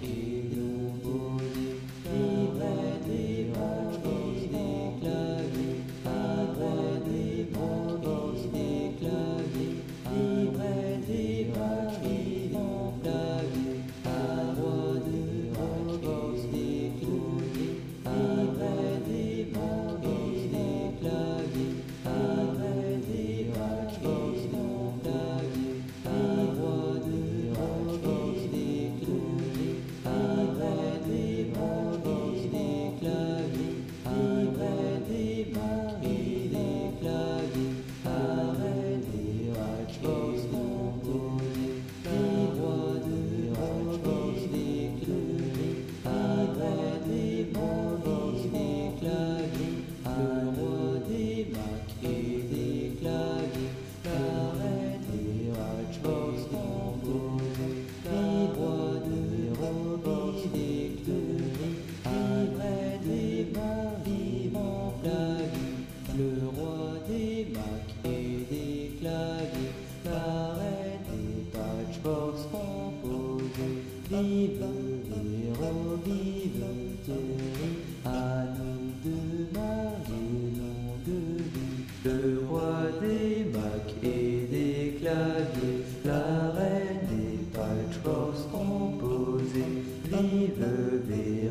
et l'ont posé. Livret des marques des claviers, livret des marques des claviers, livret des marques des claviers, un roi de marques des claviers, livret des marques des claviers, livret des marques des claviers, un roi de marques des claviers, livret des marques des claviers, livret des marques des claviers, arrête des marques composés, le roi de marques des claviers, livret des marques des claviers, le roi des marques des claviers, arrête des marques composés, le roi de marques des claviers, livret des marques claviers, le roi des marques et des claviers, l'arrêt des patchworks composés, vive l'héros, vive Thierry, à nous de marier nom de vie, le roi des marques et des claviers, la reine des patchworks composés, vive Véro.